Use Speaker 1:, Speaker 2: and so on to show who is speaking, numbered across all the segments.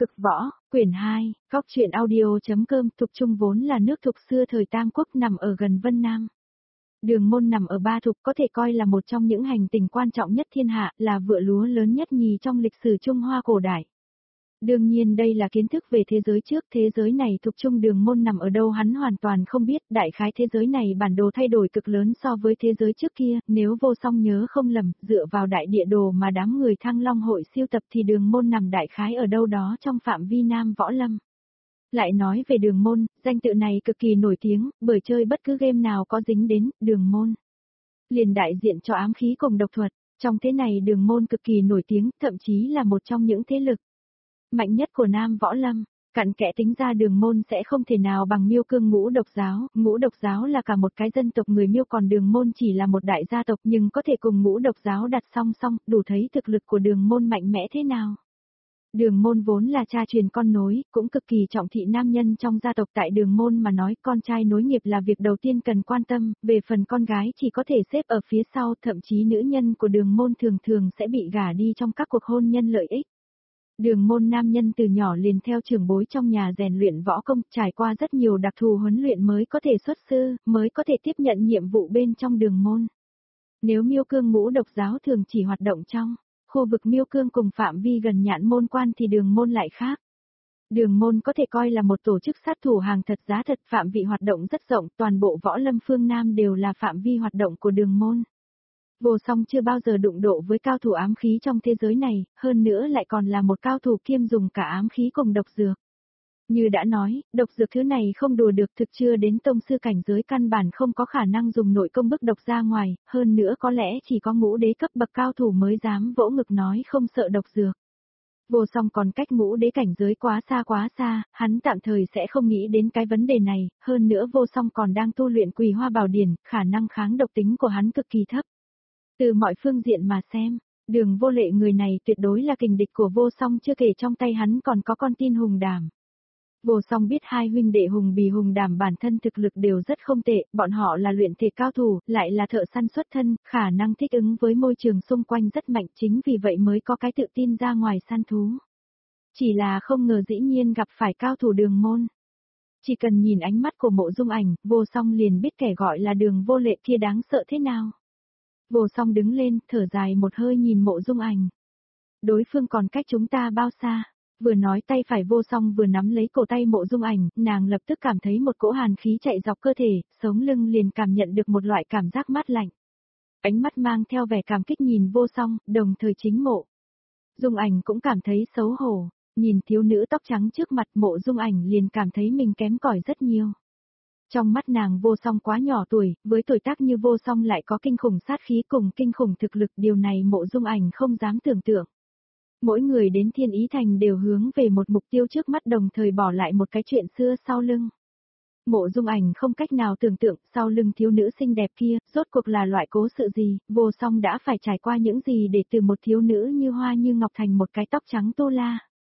Speaker 1: Cực võ, quyển 2, góc truyện audio.com. Thục Trung vốn là nước Thục xưa thời Tam Quốc nằm ở gần Vân Nam. Đường Môn nằm ở Ba Thục có thể coi là một trong những hành tinh quan trọng nhất thiên hạ, là vựa lúa lớn nhất nhì trong lịch sử Trung Hoa cổ đại. Đương nhiên đây là kiến thức về thế giới trước, thế giới này Thục Trung Đường Môn nằm ở đâu hắn hoàn toàn không biết, đại khái thế giới này bản đồ thay đổi cực lớn so với thế giới trước kia, nếu Vô Song nhớ không lầm, dựa vào đại địa đồ mà đám người Thăng Long hội siêu tập thì Đường Môn nằm đại khái ở đâu đó trong phạm vi Nam Võ Lâm. Lại nói về Đường Môn, danh tự này cực kỳ nổi tiếng, bởi chơi bất cứ game nào có dính đến Đường Môn liền đại diện cho ám khí cùng độc thuật, trong thế này Đường Môn cực kỳ nổi tiếng, thậm chí là một trong những thế lực mạnh nhất của Nam Võ Lâm. Cặn kẽ tính ra Đường Môn sẽ không thể nào bằng Miêu Cương Ngũ Độc Giáo là cả một cái dân tộc người Miêu, còn Đường Môn chỉ là một đại gia tộc nhưng có thể cùng Ngũ Độc Giáo đặt song song, đủ thấy thực lực của Đường Môn mạnh mẽ thế nào. Đường Môn vốn là cha truyền con nối, cũng cực kỳ trọng thị nam nhân trong gia tộc, tại Đường Môn mà nói con trai nối nghiệp là việc đầu tiên cần quan tâm, về phần con gái chỉ có thể xếp ở phía sau, thậm chí nữ nhân của Đường Môn thường thường sẽ bị gả đi trong các cuộc hôn nhân lợi ích. Đường Môn nam nhân từ nhỏ liền theo trưởng bối trong nhà rèn luyện võ công, trải qua rất nhiều đặc thù huấn luyện mới có thể xuất sư, mới có thể tiếp nhận nhiệm vụ bên trong Đường Môn. Nếu Miêu Cương Ngũ Độc Giáo thường chỉ hoạt động trong khu vực Miêu Cương cùng phạm vi gần Nhạn Môn Quan thì Đường Môn lại khác. Đường Môn có thể coi là một tổ chức sát thủ hàng thật giá thật, phạm vị hoạt động rất rộng, toàn bộ Võ Lâm phương Nam đều là phạm vi hoạt động của Đường Môn. Vô Song chưa bao giờ đụng độ với cao thủ ám khí trong thế giới này, hơn nữa lại còn là một cao thủ kiêm dùng cả ám khí cùng độc dược. Như đã nói, độc dược thứ này không đùa được, thực chưa đến tông sư cảnh giới căn bản không có khả năng dùng nội công bức độc ra ngoài, hơn nữa có lẽ chỉ có ngũ đế cấp bậc cao thủ mới dám vỗ ngực nói không sợ độc dược. Vô Song còn cách ngũ đế cảnh giới quá xa, hắn tạm thời sẽ không nghĩ đến cái vấn đề này, hơn nữa Vô Song còn đang tu luyện Quỳ Hoa Bảo Điển, khả năng kháng độc tính của hắn cực kỳ thấp. Từ mọi phương diện mà xem, Đường Vô Lệ người này tuyệt đối là kình địch của Vô Song, chưa kể trong tay hắn còn có con tin Hùng Đàm. Vô Song biết hai huynh đệ Hùng Bì Hùng Đàm bản thân thực lực đều rất không tệ, bọn họ là luyện thể cao thủ, lại là thợ săn xuất thân, khả năng thích ứng với môi trường xung quanh rất mạnh, chính vì vậy mới có cái tự tin ra ngoài săn thú. Chỉ là không ngờ dĩ nhiên gặp phải cao thủ Đường Môn. Chỉ cần nhìn ánh mắt của Mộ Dung Ảnh, Vô Song liền biết kẻ gọi là Đường Vô Lệ kia đáng sợ thế nào. Vô Song đứng lên, thở dài một hơi nhìn Mộ Dung Ảnh. Đối phương còn cách chúng ta bao xa? Vừa nói tay phải Vô Song vừa nắm lấy cổ tay Mộ Dung Ảnh, nàng lập tức cảm thấy một cỗ hàn khí chạy dọc cơ thể, sống lưng liền cảm nhận được một loại cảm giác mát lạnh. Ánh mắt mang theo vẻ cảm kích nhìn Vô Song, đồng thời chính Mộ Dung Ảnh cũng cảm thấy xấu hổ, nhìn thiếu nữ tóc trắng trước mặt Mộ Dung Ảnh liền cảm thấy mình kém cỏi rất nhiều. Trong mắt nàng Vô Song quá nhỏ tuổi, với tuổi tác như Vô Song lại có kinh khủng sát khí cùng kinh khủng thực lực, điều này Mộ Dung Ảnh không dám tưởng tượng. Mỗi người đến Thiên Ý Thành đều hướng về một mục tiêu trước mắt, đồng thời bỏ lại một cái chuyện xưa sau lưng. Mộ Dung Ảnh không cách nào tưởng tượng sau lưng thiếu nữ xinh đẹp kia, rốt cuộc là loại cố sự gì, Vô Song đã phải trải qua những gì để từ một thiếu nữ như hoa như ngọc thành một cái tóc trắng tô la.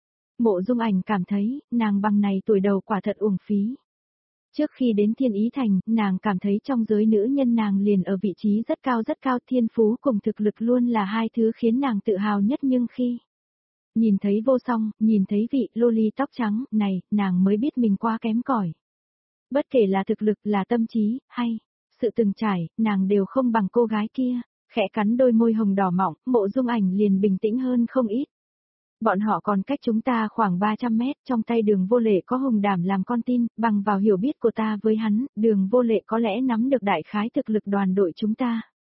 Speaker 1: Mộ Dung Ảnh cảm thấy, nàng bằng này tuổi đầu quả thật uổng phí. Trước khi đến Thiên Ý Thành, nàng cảm thấy trong giới nữ nhân nàng liền ở vị trí rất cao, thiên phú cùng thực lực luôn là hai thứ khiến nàng tự hào nhất, nhưng khi nhìn thấy Vô Song, nhìn thấy vị loli tóc trắng này, nàng mới biết mình quá kém cỏi. Bất kể là thực lực, là tâm trí, hay sự từng trải, nàng đều không bằng cô gái kia. Khẽ cắn đôi môi hồng đỏ mọng, Mộ Dung Ảnh liền bình tĩnh hơn không ít. Bọn họ còn cách chúng ta khoảng 300 mét, trong tay Đường Vô Lệ có Hùng Đàm làm con tin, bằng vào hiểu biết của ta với hắn, Đường Vô Lệ có lẽ nắm được đại khái thực lực đoàn đội chúng ta.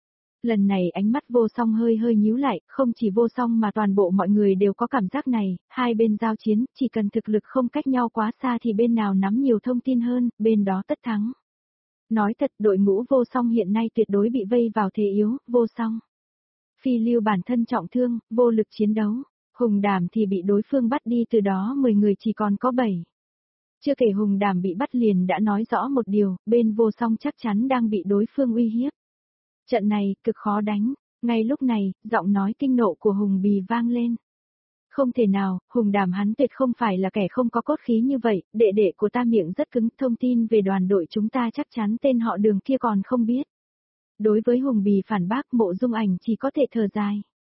Speaker 1: Lần này ánh mắt Vô Song hơi nhíu lại, không chỉ Vô Song mà toàn bộ mọi người đều có cảm giác này, hai bên giao chiến, chỉ cần thực lực không cách nhau quá xa thì bên nào nắm nhiều thông tin hơn, bên đó tất thắng. Nói thật, đội ngũ Vô Song hiện nay tuyệt đối bị vây vào thế yếu, Vô Song Phi Lưu bản thân trọng thương, vô lực chiến đấu. Hùng Đàm thì bị đối phương bắt đi, từ đó 10 người chỉ còn có 7. Chưa kể Hùng Đàm bị bắt liền đã nói rõ một điều, bên Vô Song chắc chắn đang bị đối phương uy hiếp. Trận này, cực khó đánh. Ngay lúc này, giọng nói kinh nộ của Hùng Bì vang lên. Không thể nào, Hùng Đàm hắn tuyệt không phải là kẻ không có cốt khí như vậy, đệ đệ của ta miệng rất cứng, thông tin về đoàn đội chúng ta chắc chắn tên họ Đường kia còn không biết. Đối với Hùng Bì phản bác, Mộ Dung Ảnh chỉ có thể thở dài.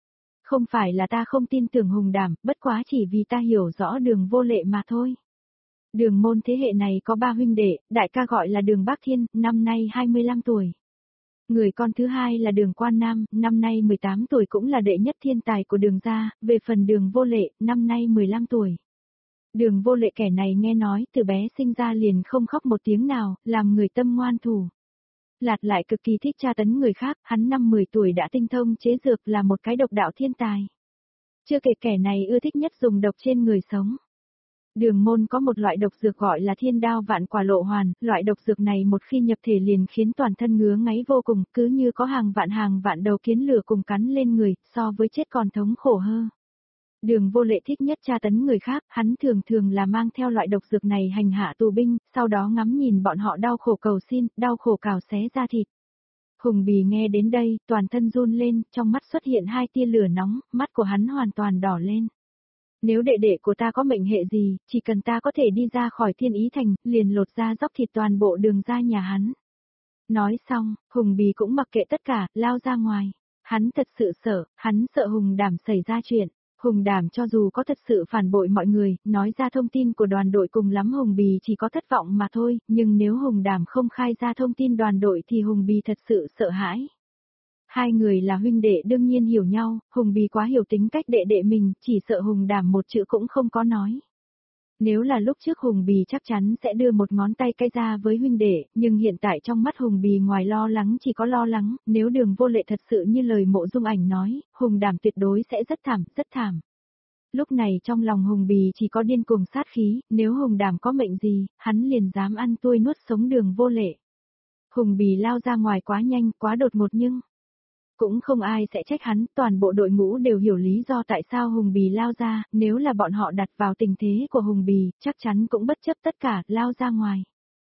Speaker 1: Không phải là ta không tin tưởng Hùng Đảm, bất quá chỉ vì ta hiểu rõ Đường Vô Lệ mà thôi. Đường Môn thế hệ này có 3 huynh đệ, đại ca gọi là Đường Bác Thiên, năm nay 25 tuổi. Người con thứ hai là Đường Quan Nam, năm nay 18 tuổi cũng là đệ nhất thiên tài của Đường gia, về phần Đường Vô Lệ, năm nay 15 tuổi. Đường Vô Lệ kẻ này nghe nói từ bé sinh ra liền không khóc một tiếng nào, làm người tâm ngoan thủ. Lạt lại cực kỳ thích tra tấn người khác, hắn năm 10 tuổi đã tinh thông chế dược là một cái độc đạo thiên tài. Chưa kể kẻ này ưa thích nhất dùng độc trên người sống. Đường Môn có một loại độc dược gọi là thiên đao vạn quả lộ hoàn, loại độc dược này một khi nhập thể liền khiến toàn thân ngứa ngáy vô cùng, cứ như có hàng vạn đầu kiến lửa cùng cắn lên người, so với chết còn thống khổ hơn. Đường Vô Lệ thích nhất tra tấn người khác, hắn thường là mang theo loại độc dược này hành hạ tù binh, sau đó ngắm nhìn bọn họ đau khổ cầu xin, đau khổ cào xé da thịt. Hùng Bì nghe đến đây, toàn thân run lên, trong mắt xuất hiện 2 tia lửa nóng, mắt của hắn hoàn toàn đỏ lên. Nếu đệ đệ của ta có mệnh hệ gì, chỉ cần ta có thể đi ra khỏi Thiên Ý Thành, liền lột ra dóc thịt toàn bộ Đường ra nhà hắn. Nói xong, Hùng Bì cũng mặc kệ tất cả, lao ra ngoài. Hắn thật sự sợ, hắn sợ Hùng Đảm xảy ra chuyện. Hùng Đảm cho dù có thật sự phản bội mọi người, nói ra thông tin của đoàn đội cùng lắm Hùng Bì chỉ có thất vọng mà thôi, nhưng nếu Hùng Đảm không khai ra thông tin đoàn đội thì Hùng Bì thật sự sợ hãi. Hai người là huynh đệ đương nhiên hiểu nhau, Hùng Bì quá hiểu tính cách đệ đệ mình, chỉ sợ Hùng Đảm một chữ cũng không có nói. Nếu là lúc trước Hùng Bì chắc chắn sẽ đưa một ngón tay cái ra với huynh đệ, nhưng hiện tại trong mắt Hùng Bì ngoài lo lắng chỉ có lo lắng, nếu Đường Vô Lệ thật sự như lời Mộ Dung Ảnh nói, Hùng Đảm tuyệt đối sẽ rất thảm, rất thảm. Lúc này trong lòng Hùng Bì chỉ có điên cuồng sát khí, nếu Hùng Đảm có mệnh gì, hắn liền dám ăn tươi nuốt sống Đường Vô Lệ. Hùng Bì lao ra ngoài quá nhanh, quá đột ngột nhưng cũng không ai sẽ trách hắn, toàn bộ đội ngũ đều hiểu lý do tại sao Hùng Bì lao ra, nếu là bọn họ đặt vào tình thế của Hùng Bì, chắc chắn cũng bất chấp tất cả, lao ra ngoài.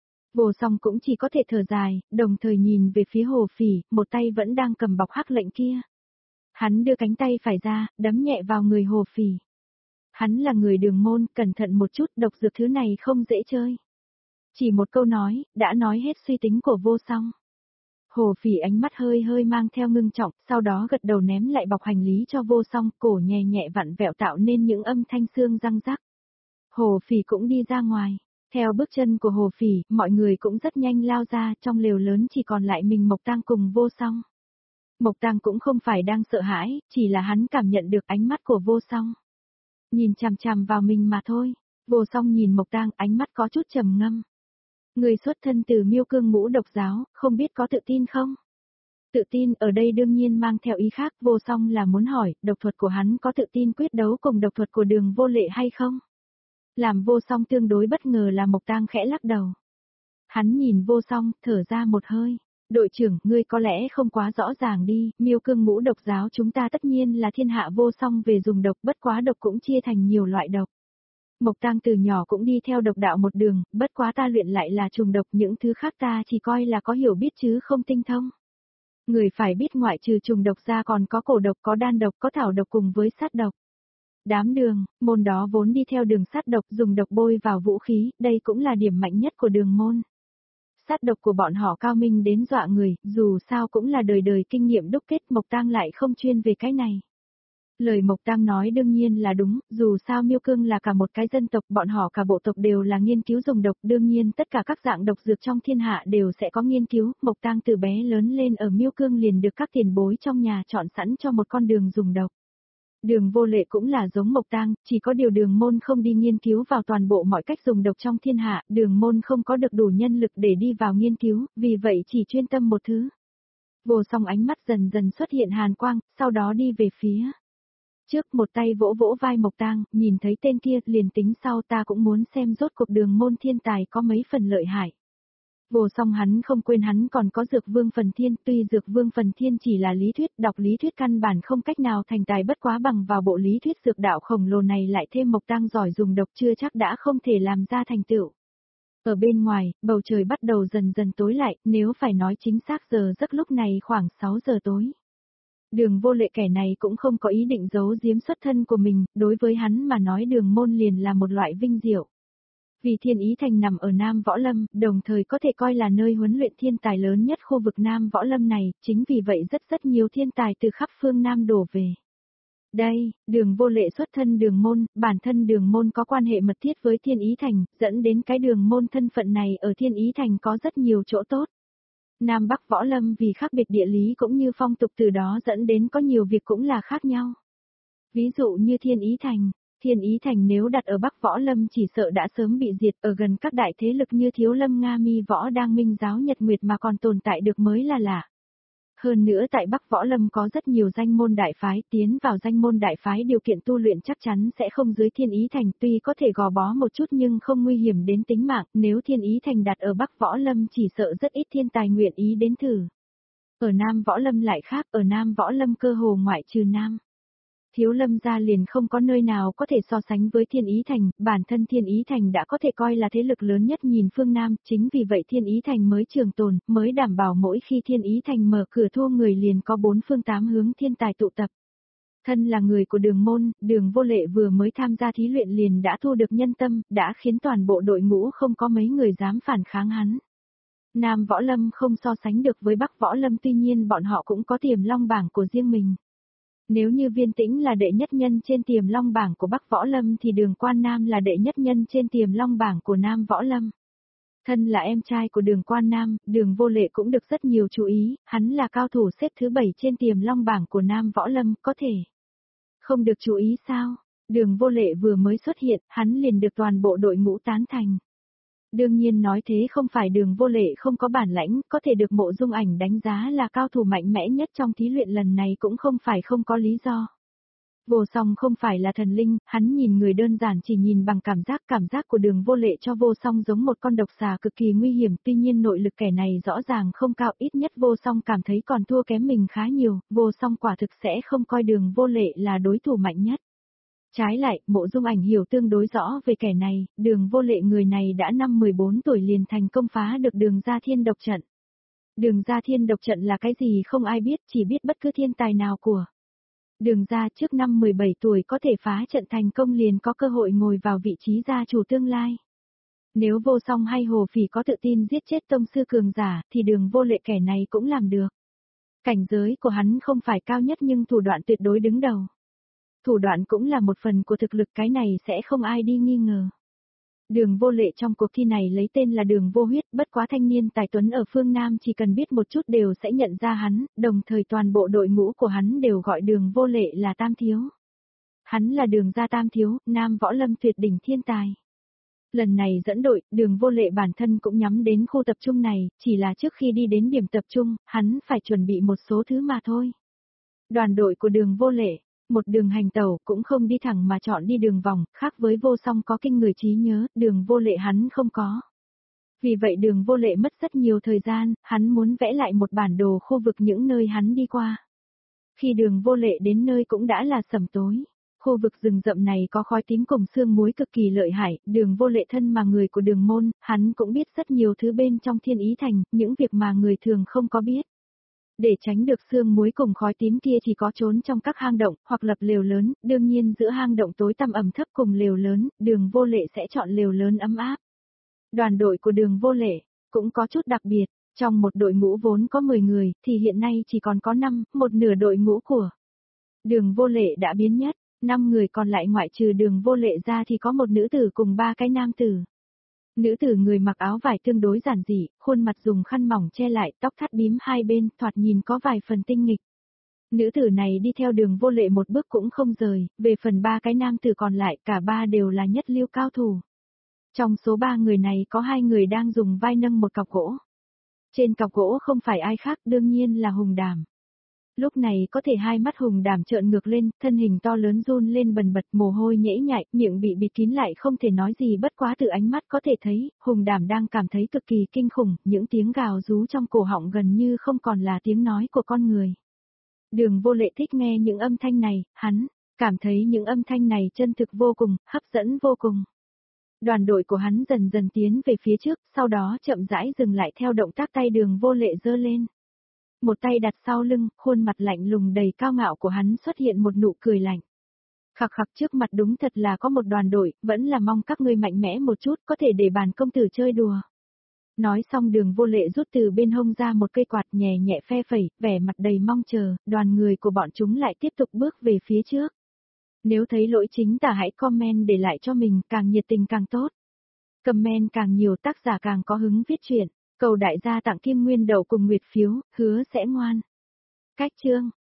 Speaker 1: Vô Song cũng chỉ có thể thở dài, đồng thời nhìn về phía Hồ Phỉ, một tay vẫn đang cầm bọc hắc lệnh kia. Hắn đưa cánh tay phải ra, đấm nhẹ vào người Hồ Phỉ. Hắn là người Đường môn, cẩn thận một chút, độc dược thứ này không dễ chơi. Chỉ một câu nói, đã nói hết suy tính của Vô Song. Hồ Phỉ ánh mắt hơi mang theo ngưng trọng, sau đó gật đầu ném lại bọc hành lý cho Vô Song, cổ nhẹ nhẹ vặn vẹo tạo nên những âm thanh xương răng rắc. Hồ Phỉ cũng đi ra ngoài. Theo bước chân của Hồ Phỉ, mọi người cũng rất nhanh lao ra, trong lều lớn chỉ còn lại mình Mộc Tang cùng Vô Song. Mộc Tang cũng không phải đang sợ hãi, chỉ là hắn cảm nhận được ánh mắt của Vô Song. Nhìn chằm chằm vào mình mà thôi. Vô Song nhìn Mộc Tang, ánh mắt có chút trầm ngâm. Người xuất thân từ Miêu Cương Ngũ Độc giáo, không biết có tự tin không? Tự tin ở đây đương nhiên mang theo ý khác, Vô Song là muốn hỏi, độc thuật của hắn có tự tin quyết đấu cùng độc thuật của Đường Vô Lệ hay không? Làm Vô Song tương đối bất ngờ là Mộc Tang khẽ lắc đầu. Hắn nhìn Vô Song, thở ra một hơi. Đội trưởng, ngươi có lẽ không quá rõ ràng đi, Miêu Cương Ngũ Độc giáo chúng ta tất nhiên là thiên hạ vô song về dùng độc, bất quá độc cũng chia thành nhiều loại độc. Mộc Tang từ nhỏ cũng đi theo độc đạo một đường, bất quá ta luyện lại là trùng độc, những thứ khác ta chỉ coi là có hiểu biết chứ không tinh thông. Người phải biết ngoại trừ trùng độc ra còn có cổ độc, có đan độc, có thảo độc cùng với sát độc. Đám Đường, môn đó vốn đi theo đường sát độc, dùng độc bôi vào vũ khí, đây cũng là điểm mạnh nhất của Đường môn. Sát độc của bọn họ cao minh đến dọa người, dù sao cũng là đời đời kinh nghiệm đúc kết, Mộc Tang lại không chuyên về cái này. Lời Mộc Tang nói đương nhiên là đúng, dù sao Miêu Cương là cả một cái dân tộc, bọn họ cả bộ tộc đều là nghiên cứu dùng độc, đương nhiên tất cả các dạng độc dược trong thiên hạ đều sẽ có nghiên cứu, Mộc Tang từ bé lớn lên ở Miêu Cương liền được các tiền bối trong nhà chọn sẵn cho một con đường dùng độc. Đường Vô Lệ cũng là giống Mộc Tang, chỉ có điều Đường môn không đi nghiên cứu vào toàn bộ mọi cách dùng độc trong thiên hạ, Đường môn không có được đủ nhân lực để đi vào nghiên cứu, vì vậy chỉ chuyên tâm một thứ. Vô Song ánh mắt dần dần xuất hiện hàn quang, sau đó đi về phía trước, một tay vỗ vỗ vai Mộc Tang, nhìn thấy tên kia, liền tính sau ta cũng muốn xem rốt cuộc Đường môn thiên tài có mấy phần lợi hại. Vô Song hắn không quên hắn còn có Dược Vương Phần Thiên, tuy Dược Vương Phần Thiên chỉ là lý thuyết, đọc lý thuyết căn bản không cách nào thành tài, bất quá bằng vào bộ lý thuyết dược đạo khổng lồ này lại thêm Mộc Tang giỏi dùng độc chưa chắc đã không thể làm ra thành tựu. Ở bên ngoài, bầu trời bắt đầu dần dần tối lại, nếu phải nói chính xác giờ giấc lúc này khoảng 6 giờ tối. Đường Vô Lệ kẻ này cũng không có ý định giấu giếm xuất thân của mình, đối với hắn mà nói Đường môn liền là một loại vinh diệu. Vì Thiên Ý Thành nằm ở Nam Võ Lâm, đồng thời có thể coi là nơi huấn luyện thiên tài lớn nhất khu vực Nam Võ Lâm này, chính vì vậy rất nhiều thiên tài từ khắp phương Nam đổ về. Đây, Đường Vô Lệ xuất thân Đường môn, bản thân Đường môn có quan hệ mật thiết với Thiên Ý Thành, dẫn đến cái Đường môn thân phận này ở Thiên Ý Thành có rất nhiều chỗ tốt. Nam Bắc Võ Lâm vì khác biệt địa lý cũng như phong tục từ đó dẫn đến có nhiều việc cũng là khác nhau. Ví dụ như Thiên Ý Thành nếu đặt ở Bắc Võ Lâm chỉ sợ đã sớm bị diệt, ở gần các đại thế lực như Thiếu Lâm Nga Mi Võ Đang Minh Giáo Nhật Nguyệt mà còn tồn tại được mới là lạ. Hơn nữa tại Bắc Võ Lâm có rất nhiều danh môn đại phái, tiến vào danh môn đại phái điều kiện tu luyện chắc chắn sẽ không dưới Thiên Ý Thành, tuy có thể gò bó một chút nhưng không nguy hiểm đến tính mạng, nếu Thiên Ý Thành đặt ở Bắc Võ Lâm chỉ sợ rất ít thiên tài nguyện ý đến thử. Ở Nam Võ Lâm lại khác, ở Nam Võ Lâm cơ hồ ngoại trừ Nam Thiếu Lâm gia liền không có nơi nào có thể so sánh với Thiên Ý Thành, bản thân Thiên Ý Thành đã có thể coi là thế lực lớn nhất nhìn phương Nam, chính vì vậy Thiên Ý Thành mới trường tồn, mới đảm bảo mỗi khi Thiên Ý Thành mở cửa thu người liền có bốn phương tám hướng thiên tài tụ tập. Thân là người của Đường môn, Đường Vô Lệ vừa mới tham gia thí luyện liền đã thu được nhân tâm, đã khiến toàn bộ đội ngũ không có mấy người dám phản kháng hắn. Nam Võ Lâm không so sánh được với Bắc Võ Lâm, tuy nhiên bọn họ cũng có Tiềm Long bảng của riêng mình. Nếu như Viên Tĩnh là đệ nhất nhân trên Tiềm Long bảng của Bắc Võ Lâm thì Đường Quan Nam là đệ nhất nhân trên Tiềm Long bảng của Nam Võ Lâm. Thân là em trai của Đường Quan Nam, Đường Vô Lệ cũng được rất nhiều chú ý, hắn là cao thủ xếp thứ 7 trên Tiềm Long bảng của Nam Võ Lâm, có thể không được chú ý sao? Đường Vô Lệ vừa mới xuất hiện, hắn liền được toàn bộ đội ngũ tán thành. Đương nhiên nói thế không phải Đường Vô Lệ không có bản lãnh, có thể được Mộ Dung Ảnh đánh giá là cao thủ mạnh mẽ nhất trong thí luyện lần này cũng không phải không có lý do. Vô Song không phải là thần linh, hắn nhìn người đơn giản chỉ nhìn bằng cảm giác của Đường Vô Lệ cho Vô Song giống một con độc xà cực kỳ nguy hiểm, tuy nhiên nội lực kẻ này rõ ràng không cao, ít nhất Vô Song cảm thấy còn thua kém mình khá nhiều, Vô Song quả thực sẽ không coi Đường Vô Lệ là đối thủ mạnh nhất. Trái lại, Mộ Dung Ảnh hiểu tương đối rõ về kẻ này, Đường Vô Lệ người này đã năm 14 tuổi liền thành công phá được Đường Gia Thiên Độc Trận. Đường Gia Thiên Độc Trận là cái gì không ai biết, chỉ biết bất cứ thiên tài nào của Đường Gia trước năm 17 tuổi có thể phá trận thành công liền có cơ hội ngồi vào vị trí gia chủ tương lai. Nếu Vô Song hay Hồ Phỉ có tự tin giết chết tông sư cường giả thì Đường Vô Lệ kẻ này cũng làm được. Cảnh giới của hắn không phải cao nhất nhưng thủ đoạn tuyệt đối đứng đầu. Thủ đoạn cũng là một phần của thực lực, cái này sẽ không ai đi nghi ngờ. Đường Vô Lệ trong cuộc thi này lấy tên là Đường Vô Huyết, bất quá thanh niên tài tuấn ở phương Nam chỉ cần biết một chút đều sẽ nhận ra hắn, đồng thời toàn bộ đội ngũ của hắn đều gọi Đường Vô Lệ là Tam Thiếu. Hắn là Đường Gia Tam Thiếu, Nam Võ Lâm tuyệt đỉnh thiên tài. Lần này dẫn đội, Đường Vô Lệ bản thân cũng nhắm đến khu tập trung này, chỉ là trước khi đi đến điểm tập trung, hắn phải chuẩn bị một số thứ mà thôi. Đoàn đội của Đường Vô Lệ, một đường hành tẩu cũng không đi thẳng mà chọn đi đường vòng, khác với Vô Song có kinh người trí nhớ, Đường Vô Lệ hắn không có. Vì vậy Đường Vô Lệ mất rất nhiều thời gian, hắn muốn vẽ lại một bản đồ khu vực những nơi hắn đi qua. Khi Đường Vô Lệ đến nơi cũng đã là sẩm tối. Khu vực rừng rậm này có khói tím cùng sương muối cực kỳ lợi hại, Đường Vô Lệ thân mà người của Đường môn, hắn cũng biết rất nhiều thứ bên trong Thiên Ý Thành, những việc mà người thường không có biết. Để tránh được sương muối cùng khói tím kia thì có trốn trong các hang động, hoặc lập lều lớn, đương nhiên giữa hang động tối tăm ẩm thấp cùng lều lớn, Đường Vô Lệ sẽ chọn lều lớn ấm áp. Đoàn đội của Đường Vô Lệ cũng có chút đặc biệt, trong một đội ngũ vốn có 10 người, thì hiện nay chỉ còn có 5, một nửa đội ngũ của Đường Vô Lệ đã biến mất, 5 người còn lại ngoại trừ Đường Vô Lệ ra thì có một nữ tử cùng 3 cái nam tử. Nữ tử người mặc áo vải tương đối giản dị, khuôn mặt dùng khăn mỏng che lại, tóc thắt bím hai bên, thoạt nhìn có vài phần tinh nghịch. Nữ tử này đi theo Đường Vô Lệ một bước cũng không rời, về phần 3 cái nam tử còn lại cả 3 đều là nhất lưu cao thủ. Trong số 3 người này có 2 người đang dùng vai nâng một cọc gỗ. Trên cọc gỗ không phải ai khác đương nhiên là Hùng Đàm. Lúc này có thể hai mắt Hùng Đàm trợn ngược lên, thân hình to lớn run lên bần bật, mồ hôi nhễ nhại, miệng bị bịt kín lại không thể nói gì, bất quá từ ánh mắt có thể thấy, Hùng Đàm đang cảm thấy cực kỳ kinh khủng, những tiếng gào rú trong cổ họng gần như không còn là tiếng nói của con người. Đường Vô Lệ thích nghe những âm thanh này, hắn cảm thấy những âm thanh này chân thực vô cùng, hấp dẫn vô cùng. Đoàn đội của hắn dần dần tiến về phía trước, sau đó chậm rãi dừng lại theo động tác tay Đường Vô Lệ giơ lên. Một tay đặt sau lưng, khuôn mặt lạnh lùng đầy cao ngạo của hắn xuất hiện một nụ cười lạnh. Khặc khặc, trước mặt đúng thật là có một đoàn đội, vẫn là mong các ngươi mạnh mẽ một chút, có thể để bản công tử chơi đùa. Nói xong Đường Vô Lệ rút từ bên hông ra một cây quạt nhẹ nhẹ phe phẩy, vẻ mặt đầy mong chờ, đoàn người của bọn chúng lại tiếp tục bước về phía trước. Nếu thấy lỗi chính tả hãy comment để lại cho mình, càng nhiệt tình càng tốt. Comment càng nhiều tác giả càng có hứng viết chuyện. Cầu đại gia tặng Kim Nguyên Đậu cùng Nguyệt phiếu, hứa sẽ ngoan. Cách chương